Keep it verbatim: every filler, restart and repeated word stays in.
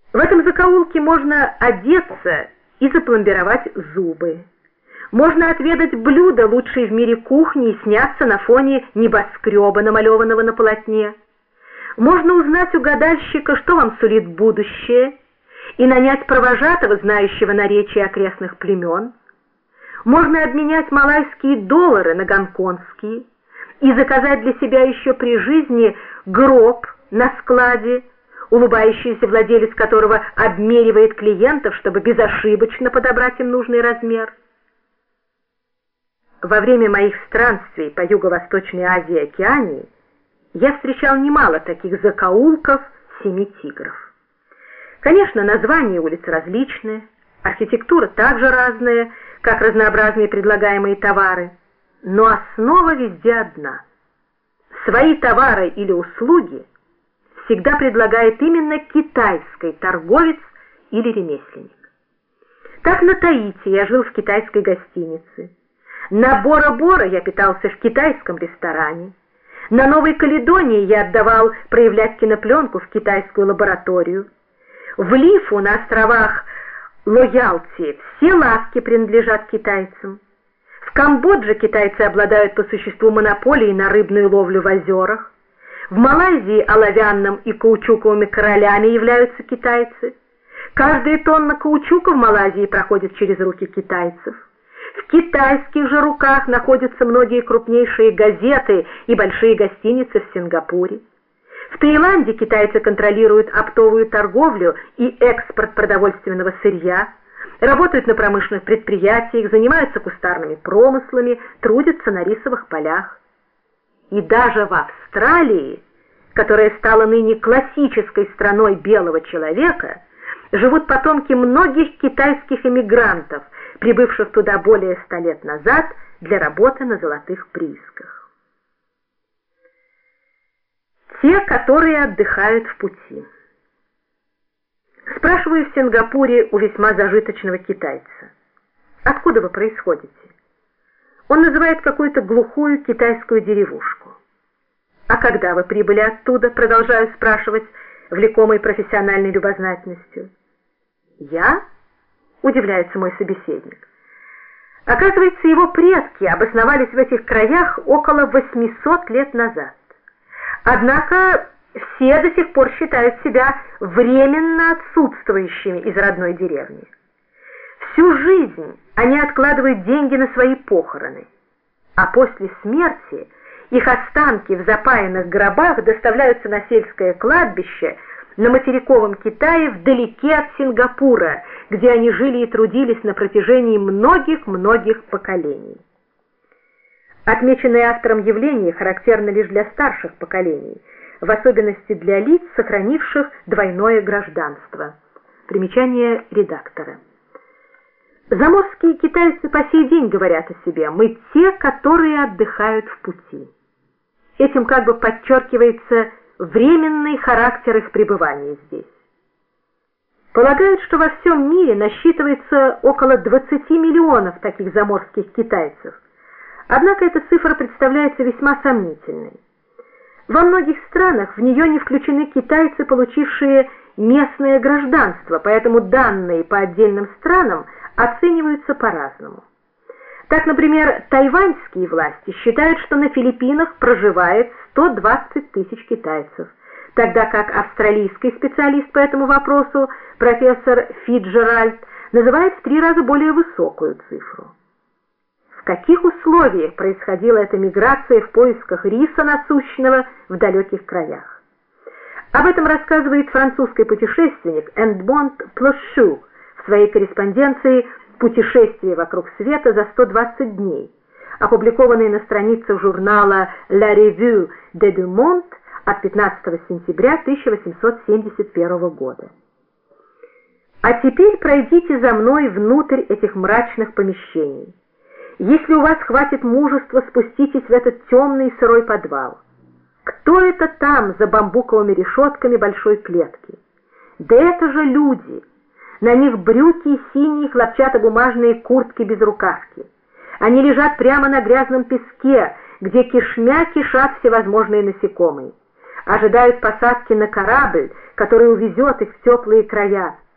В этом закоулке можно одеться и запломбировать зубы. Можно отведать блюда лучшей в мире кухни и сняться на фоне небоскреба, намалеванного на полотне. Можно узнать у гадальщика, что вам сулит будущее, и нанять провожатого, знающего наречия окрестных племен. Можно обменять малайские доллары на гонконгские и заказать для себя еще при жизни гроб на складе, улыбающийся владелец которого обмеривает клиентов, чтобы безошибочно подобрать им нужный размер. Во время моих странствий по Юго-Восточной Азии и Океании я встречал немало таких закоулков семи тигров. Конечно, названия улиц различные, архитектура также разная, как разнообразные предлагаемые товары, но основа везде одна. Свои товары или услуги всегда предлагает именно китайский торговец или ремесленник. Так на Таити я жил в китайской гостинице, на Бора-Бора я питался в китайском ресторане, на Новой Каледонии я отдавал проявлять кинопленку в китайскую лабораторию, в Лифу на островах Лоялти все лавки принадлежат китайцам, в Камбодже китайцы обладают по существу монополией на рыбную ловлю в озерах, в Малайзии оловянным и каучуковыми королями являются китайцы, каждая тонна каучука в Малайзии проходит через руки китайцев. В китайских же руках находятся многие крупнейшие газеты и большие гостиницы в Сингапуре. В Таиланде китайцы контролируют оптовую торговлю и экспорт продовольственного сырья, работают на промышленных предприятиях, занимаются кустарными промыслами, трудятся на рисовых полях. И даже в Австралии, которая стала ныне классической страной белого человека, живут потомки многих китайских эмигрантов, прибывших туда более ста лет назад для работы на золотых приисках. Те, которые отдыхают в пути. Спрашиваю в Сингапуре у весьма зажиточного китайца: откуда вы происходите? Он называет какую-то глухую китайскую деревушку. А когда вы прибыли оттуда, продолжаю спрашивать, влекомой профессиональной любознательностью. Я? Удивляется мой собеседник. Оказывается, его предки обосновались в этих краях около восьмисот лет назад. Однако все до сих пор считают себя временно отсутствующими из родной деревни. Всю жизнь они откладывают деньги на свои похороны, а после смерти их останки в запаянных гробах доставляются на сельское кладбище на материковом Китае вдалеке от Сингапура, где они жили и трудились на протяжении многих-многих поколений. Отмеченное автором явление характерно лишь для старших поколений, в особенности для лиц, сохранивших двойное гражданство. Примечание редактора. Заморские китайцы по сей день говорят о себе: мы те, которые отдыхают в пути. Этим как бы подчеркивается временный характер их пребывания здесь. Полагают, что во всем мире насчитывается около двадцати миллионов таких заморских китайцев, однако эта цифра представляется весьма сомнительной. Во многих странах в нее не включены китайцы, получившие местное гражданство, поэтому данные по отдельным странам оцениваются по-разному. Так, например, тайваньские власти считают, что на Филиппинах проживает сто двадцать тысяч китайцев, тогда как австралийский специалист по этому вопросу, профессор Фитджеральд, называет в три раза более высокую цифру. В каких условиях происходила эта миграция в поисках риса насущного в далеких краях? Об этом рассказывает французский путешественник Эдмонд Плошу в своей корреспонденции «Путешествие вокруг света за сто двадцать дней», опубликованной на страницах журнала «La Revue des Deux Mondes» от пятнадцатого сентября тысяча восемьсот семьдесят первого года. А теперь пройдите за мной внутрь этих мрачных помещений. Если у вас хватит мужества, спуститесь в этот темный и сырой подвал. Кто это там за бамбуковыми решетками большой клетки? Да это же люди! На них брюки и синие хлопчатобумажные куртки без рукавки. Они лежат прямо на грязном песке, где кишмя кишат всевозможные насекомые. Ожидают посадки на корабль, который увезет их в теплые края.